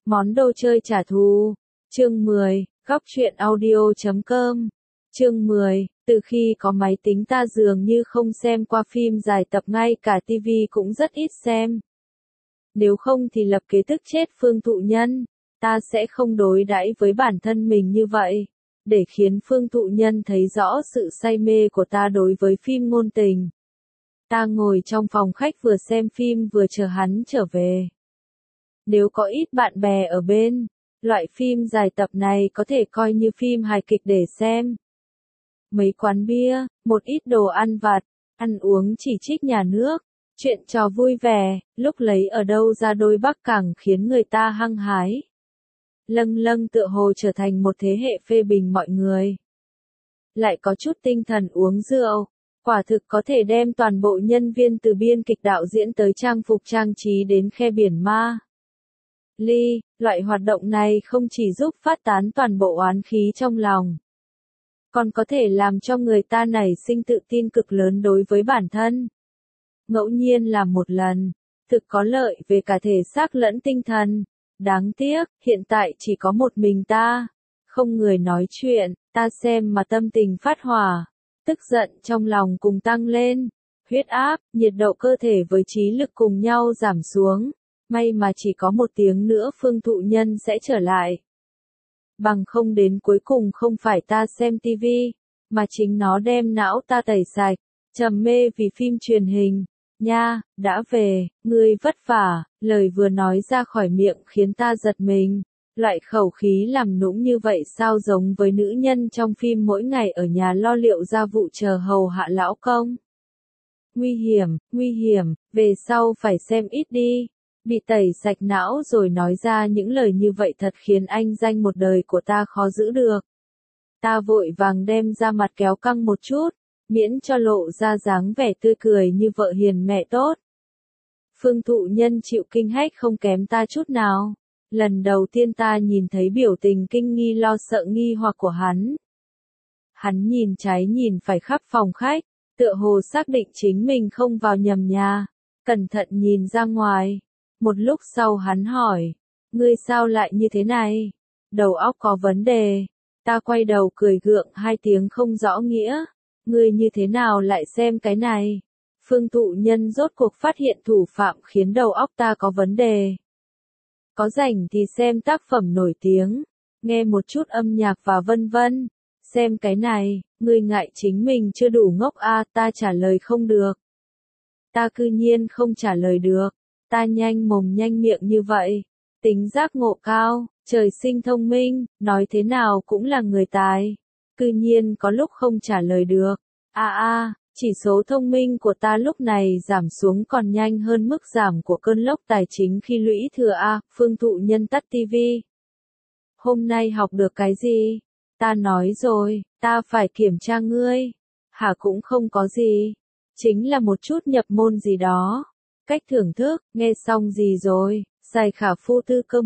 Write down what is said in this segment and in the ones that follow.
Món đồ chơi trả thù. Chương 10, góc truyện audio.com. Chương 10, từ khi có máy tính ta dường như không xem qua phim dài tập, ngay cả TV cũng rất ít xem. Nếu không thì lập kế tức chết Phương Thụ Nhân, ta sẽ không đối đãi với bản thân mình như vậy, để khiến Phương Thụ Nhân thấy rõ sự say mê của ta đối với phim ngôn tình. Ta ngồi trong phòng khách vừa xem phim vừa chờ hắn trở về. Nếu có ít bạn bè ở bên, loại phim dài tập này có thể coi như phim hài kịch để xem. Mấy quán bia, một ít đồ ăn vặt, ăn uống chỉ trích nhà nước, chuyện trò vui vẻ, lúc lấy ở đâu ra đôi bắc càng khiến người ta hăng hái. Lâng lâng tựa hồ trở thành một thế hệ phê bình mọi người. Lại có chút tinh thần uống rượu, quả thực có thể đem toàn bộ nhân viên từ biên kịch đạo diễn tới trang phục trang trí đến khe biển ma. Loại hoạt động này không chỉ giúp phát tán toàn bộ oán khí trong lòng, còn có thể làm cho người ta nảy sinh tự tin cực lớn đối với bản thân. Ngẫu nhiên làm một lần, thực có lợi về cả thể xác lẫn tinh thần. Đáng tiếc, hiện tại chỉ có một mình ta, không người nói chuyện, ta xem mà tâm tình phát hỏa, tức giận trong lòng cùng tăng lên, huyết áp, nhiệt độ cơ thể với trí lực cùng nhau giảm xuống. May mà chỉ có một tiếng nữa Phương Thụ Nhân sẽ trở lại. Bằng không đến cuối cùng không phải ta xem tivi, mà chính nó đem não ta tẩy sạch, trầm mê vì phim truyền hình. Nha, đã về, ngươi vất vả, lời vừa nói ra khỏi miệng khiến ta giật mình. Loại khẩu khí làm nũng như vậy sao giống với nữ nhân trong phim mỗi ngày ở nhà lo liệu gia vụ chờ hầu hạ lão công. Nguy hiểm, về sau phải xem ít đi. Bị tẩy sạch não rồi nói ra những lời như vậy thật khiến anh danh một đời của ta khó giữ được. Ta vội vàng đem ra mặt kéo căng một chút, miễn cho lộ ra dáng vẻ tươi cười như vợ hiền mẹ tốt. Phương Thụ Nhân chịu kinh hách không kém ta chút nào. Lần đầu tiên ta nhìn thấy biểu tình kinh nghi lo sợ nghi hoặc của hắn. Hắn nhìn trái nhìn phải khắp phòng khách, tựa hồ xác định chính mình không vào nhầm nhà, cẩn thận nhìn ra ngoài. Một lúc sau hắn hỏi, ngươi sao lại như thế này? Đầu óc có vấn đề. Ta quay đầu cười gượng hai tiếng không rõ nghĩa. Ngươi như thế nào lại xem cái này? Phương Thụ Nhân rốt cuộc phát hiện thủ phạm khiến đầu óc ta có vấn đề. Có rảnh thì xem tác phẩm nổi tiếng, nghe một chút âm nhạc và vân vân. Xem cái này, ngươi ngại chính mình chưa đủ ngốc à? Ta trả lời không được. Ta cư nhiên không trả lời được. Ta nhanh mồm nhanh miệng như vậy, tính giác ngộ cao, trời sinh thông minh, nói thế nào cũng là người tài. Cư nhiên có lúc không trả lời được. Chỉ số thông minh của ta lúc này giảm xuống còn nhanh hơn mức giảm của cơn lốc tài chính khi lũy thừa a. Phương Thụ Nhân tắt tivi. Hôm nay học được cái gì? Ta nói rồi, ta phải kiểm tra ngươi. Hả, cũng không có gì. Chính là một chút nhập môn gì đó. Cách thưởng thức, nghe xong gì rồi? Giải khả phu tư cơ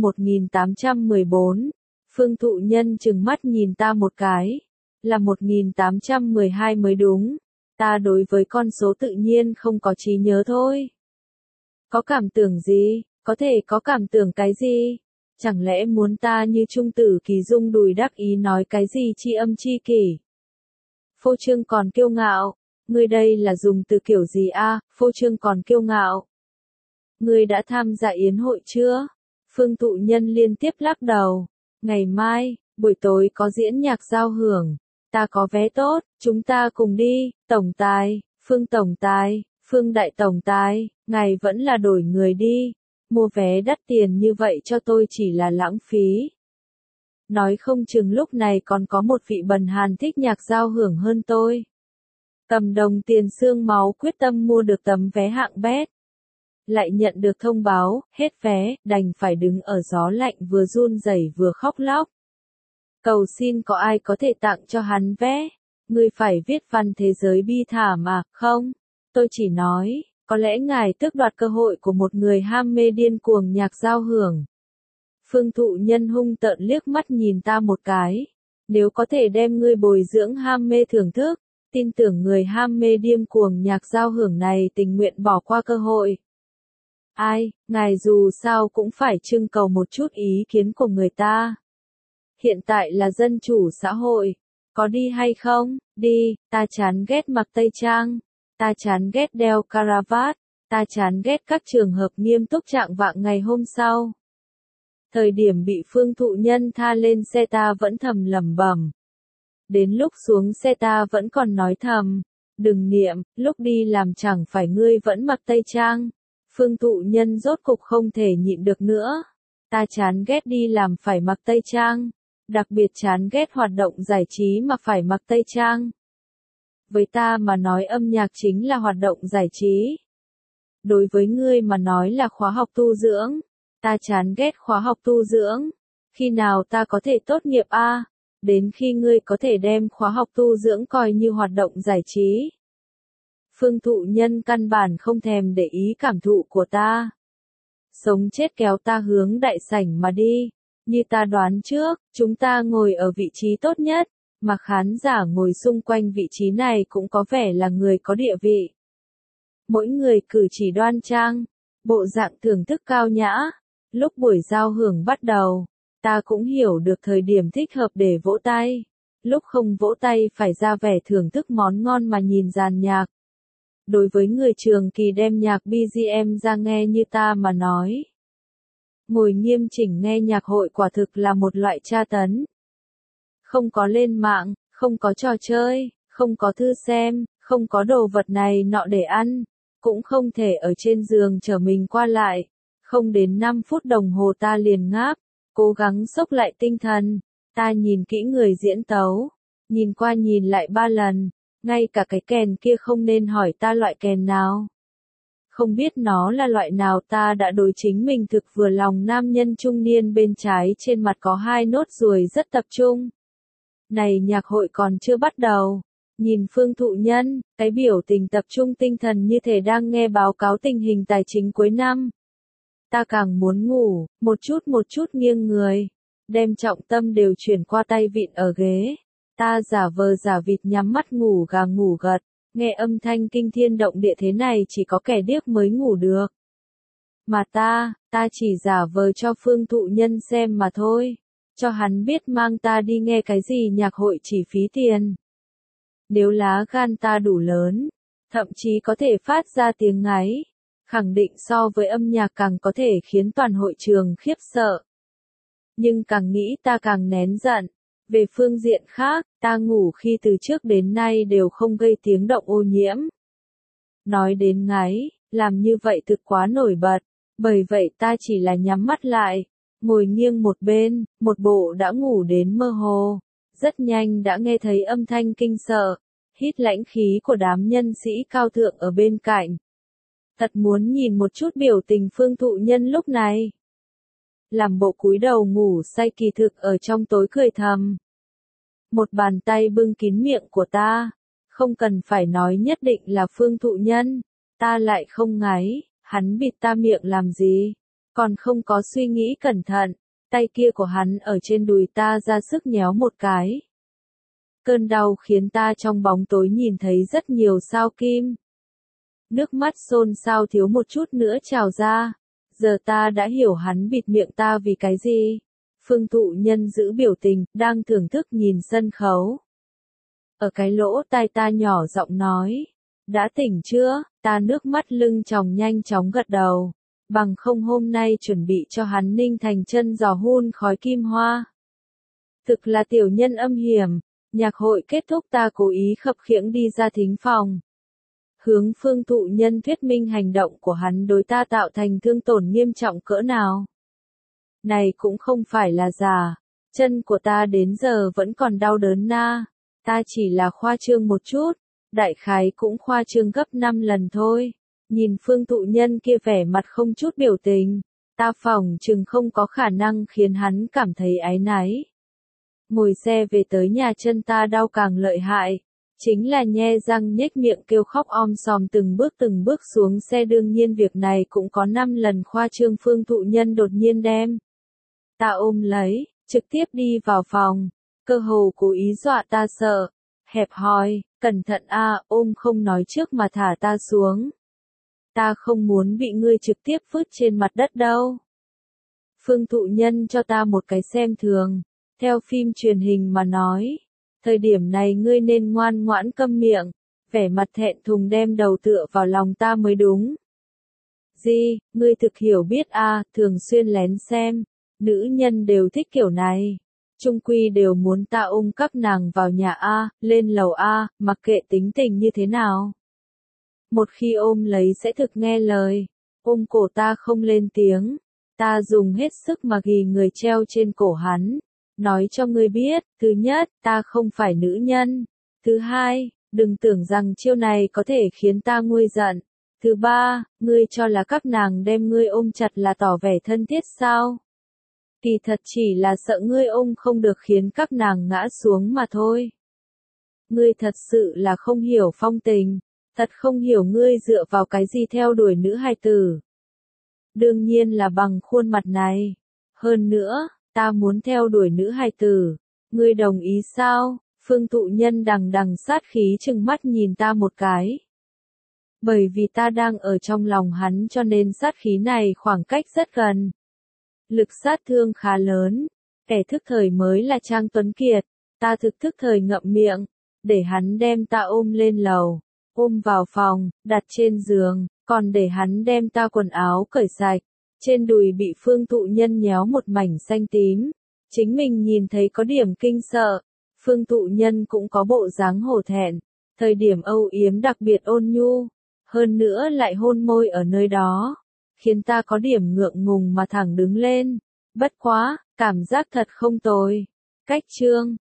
1814. Phương Thụ Nhân trừng mắt nhìn ta một cái. Là 1812 mới đúng. Ta đối với con số tự nhiên không có trí nhớ thôi. Có cảm tưởng gì? Có thể có cảm tưởng cái gì? Chẳng lẽ muốn ta như Trung Tử Kỳ Dung đùi đắc ý nói cái gì tri âm tri kỷ? Phô trương còn kiêu ngạo. Ngươi đây là dùng từ kiểu gì a? Phô trương còn kiêu ngạo. Ngươi đã tham gia yến hội chưa? Phương Thụ Nhân liên tiếp lắc đầu. Ngày mai, buổi tối có diễn nhạc giao hưởng. Ta có vé tốt, chúng ta cùng đi. Tổng tài, Phương Tổng tài, Phương Đại Tổng tài, ngài vẫn là đổi người đi. Mua vé đắt tiền như vậy cho tôi chỉ là lãng phí. Nói không chừng lúc này còn có một vị bần hàn thích nhạc giao hưởng hơn tôi. Cầm đồng tiền xương máu quyết tâm mua được tấm vé hạng bét. Lại nhận được thông báo, hết vé, đành phải đứng ở gió lạnh vừa run rẩy vừa khóc lóc. Cầu xin có ai có thể tặng cho hắn vé. Ngươi phải viết văn thế giới bi thảm à? Không, tôi chỉ nói, có lẽ ngài tước đoạt cơ hội của một người ham mê điên cuồng nhạc giao hưởng. Phương Thụ Nhân hung tợn liếc mắt nhìn ta một cái. Nếu có thể đem ngươi bồi dưỡng ham mê thưởng thức, tin tưởng người ham mê điên cuồng nhạc giao hưởng này tình nguyện bỏ qua cơ hội. Ai, ngài dù sao cũng phải trưng cầu một chút ý kiến của người ta. Hiện tại là dân chủ xã hội. Có đi hay không? Đi, ta chán ghét mặc tây trang. Ta chán ghét đeo caravat. Ta chán ghét các trường hợp nghiêm túc trạng vạng ngày hôm sau. Thời điểm bị Phương Thụ Nhân tha lên xe ta vẫn thầm lẩm bẩm. Đến lúc xuống xe ta vẫn còn nói thầm. Đừng niệm, lúc đi làm chẳng phải ngươi vẫn mặc tây trang. Phương Thụ Nhân rốt cục không thể nhịn được nữa. Ta chán ghét đi làm phải mặc tây trang. Đặc biệt chán ghét hoạt động giải trí mà phải mặc tây trang. Với ta mà nói âm nhạc chính là hoạt động giải trí. Đối với ngươi mà nói là khóa học tu dưỡng. Ta chán ghét khóa học tu dưỡng. Khi nào ta có thể tốt nghiệp a? Đến khi ngươi có thể đem khóa học tu dưỡng coi như hoạt động giải trí. Phương Thụ Nhân căn bản không thèm để ý cảm thụ của ta. Sống chết kéo ta hướng đại sảnh mà đi. Như ta đoán trước, chúng ta ngồi ở vị trí tốt nhất, mà khán giả ngồi xung quanh vị trí này cũng có vẻ là người có địa vị. Mỗi người cử chỉ đoan trang, bộ dạng thưởng thức cao nhã. Lúc buổi giao hưởng bắt đầu, ta cũng hiểu được thời điểm thích hợp để vỗ tay. Lúc không vỗ tay phải ra vẻ thưởng thức món ngon mà nhìn dàn nhạc. Đối với người trường kỳ đem nhạc BGM ra nghe như ta mà nói, ngồi nghiêm chỉnh nghe nhạc hội quả thực là một loại tra tấn. Không có lên mạng, không có trò chơi, không có thư xem, không có đồ vật này nọ để ăn, cũng không thể ở trên giường chở mình qua lại. Không đến 5 phút đồng hồ ta liền ngáp, cố gắng xốc lại tinh thần. Ta nhìn kỹ người diễn tấu, nhìn qua nhìn lại 3 lần, ngay cả cái kèn kia không nên hỏi ta loại kèn nào. Không biết nó là loại nào ta đã đối chính mình thực vừa lòng. Nam nhân trung niên bên trái trên mặt có 2 nốt ruồi rất tập trung. Này nhạc hội còn chưa bắt đầu. Nhìn Phương Thụ Nhân, cái biểu tình tập trung tinh thần như thể đang nghe báo cáo tình hình tài chính cuối năm. Ta càng muốn ngủ, một chút nghiêng người, đem trọng tâm đều chuyển qua tay vịn ở ghế. Ta giả vờ giả vịt nhắm mắt ngủ gà ngủ gật, nghe âm thanh kinh thiên động địa thế này chỉ có kẻ điếc mới ngủ được. Mà ta chỉ giả vờ cho Phương Thụ Nhân xem mà thôi, cho hắn biết mang ta đi nghe cái gì nhạc hội chỉ phí tiền. Nếu lá gan ta đủ lớn, thậm chí có thể phát ra tiếng ngáy, khẳng định so với âm nhạc càng có thể khiến toàn hội trường khiếp sợ. Nhưng càng nghĩ ta càng nén giận. Về phương diện khác, ta ngủ khi từ trước đến nay đều không gây tiếng động ô nhiễm. Nói đến ngáy, làm như vậy thực quá nổi bật, bởi vậy ta chỉ là nhắm mắt lại, ngồi nghiêng một bên, một bộ đã ngủ đến mơ hồ. Rất nhanh đã nghe thấy âm thanh kinh sợ, hít lãnh khí của đám nhân sĩ cao thượng ở bên cạnh. Thật muốn nhìn một chút biểu tình Phương Thụ Nhân lúc này. Làm bộ cúi đầu ngủ say kỳ thực ở trong tối cười thầm. Một bàn tay bưng kín miệng của ta. Không cần phải nói nhất định là Phương Thụ Nhân. Ta lại không ngáy, hắn bịt ta miệng làm gì. Còn không có suy nghĩ cẩn thận. Tay kia của hắn ở trên đùi ta ra sức nhéo một cái. Cơn đau khiến ta trong bóng tối nhìn thấy rất nhiều sao kim. Nước mắt xôn xao thiếu một chút nữa trào ra. Giờ ta đã hiểu hắn bịt miệng ta vì cái gì. Phương Thụ Nhân giữ biểu tình, đang thưởng thức nhìn sân khấu. Ở cái lỗ tai ta nhỏ giọng nói. Đã tỉnh chưa? Ta nước mắt lưng tròng nhanh chóng gật đầu. Bằng không hôm nay chuẩn bị cho hắn ninh thành chân giò hun khói kim hoa. Thực là tiểu nhân âm hiểm. Nhạc hội kết thúc ta cố ý khập khiễng đi ra thính phòng. Hướng Phương Thụ Nhân thuyết minh hành động của hắn đối ta tạo thành thương tổn nghiêm trọng cỡ nào. Này cũng không phải là giả, chân của ta đến giờ vẫn còn đau đớn na, ta chỉ là khoa trương một chút, đại khái cũng khoa trương gấp 5 lần thôi. Nhìn Phương Thụ Nhân kia vẻ mặt không chút biểu tình, ta phỏng chừng không có khả năng khiến hắn cảm thấy áy náy. Ngồi xe về tới nhà chân ta đau càng lợi hại. Chính là nhe răng nhếch miệng kêu khóc om sòm từng bước xuống xe. Đương nhiên việc này cũng có 5 lần khoa trương. Phương Thụ Nhân đột nhiên đem ta ôm lấy, trực tiếp đi vào phòng, cơ hồ cố ý dọa ta sợ. Hẹp hòi, cẩn thận a, ôm không nói trước mà thả ta xuống. ta không muốn bị ngươi trực tiếp vứt trên mặt đất đâu. Phương Thụ Nhân cho ta một cái xem thường, theo phim truyền hình mà nói, thời điểm này ngươi nên ngoan ngoãn câm miệng, vẻ mặt thẹn thùng đem đầu tựa vào lòng ta mới đúng. Gì, ngươi thực hiểu biết à, thường xuyên lén xem, nữ nhân đều thích kiểu này. Trung quy đều muốn ta ôm các nàng vào nhà A, lên lầu A, mặc kệ tính tình như thế nào. Một khi ôm lấy sẽ thực nghe lời, ôm cổ ta không lên tiếng, ta dùng hết sức mà ghì người treo trên cổ hắn. Nói cho ngươi biết, thứ nhất, ta không phải nữ nhân. Thứ hai, đừng tưởng rằng chiêu này có thể khiến ta nguôi giận. Thứ ba, ngươi cho là các nàng đem ngươi ôm chặt là tỏ vẻ thân thiết sao? Kỳ thật chỉ là sợ ngươi ôm không được khiến các nàng ngã xuống mà thôi. Ngươi thật sự là không hiểu phong tình, thật không hiểu ngươi dựa vào cái gì theo đuổi nữ hài tử. Đương nhiên là bằng khuôn mặt này. Hơn nữa, ta muốn theo đuổi nữ hài tử. Ngươi đồng ý sao? Phương Thụ Nhân đằng đằng sát khí trừng mắt nhìn ta một cái. Bởi vì ta đang ở trong lòng hắn cho nên sát khí này khoảng cách rất gần. Lực sát thương khá lớn, kẻ thức thời mới là Trang Tuấn Kiệt, ta thức thời ngậm miệng, để hắn đem ta ôm lên lầu, ôm vào phòng, đặt trên giường, còn để hắn đem ta quần áo cởi sạch, trên đùi bị Phương Thụ Nhân nhéo một mảnh xanh tím, chính mình nhìn thấy có điểm kinh sợ, Phương Thụ Nhân cũng có bộ dáng hổ thẹn, thời điểm âu yếm đặc biệt ôn nhu, hơn nữa lại hôn môi ở nơi đó. Khiến ta có điểm ngượng ngùng mà thẳng đứng lên. Bất quá, cảm giác thật không tồi. Cách chương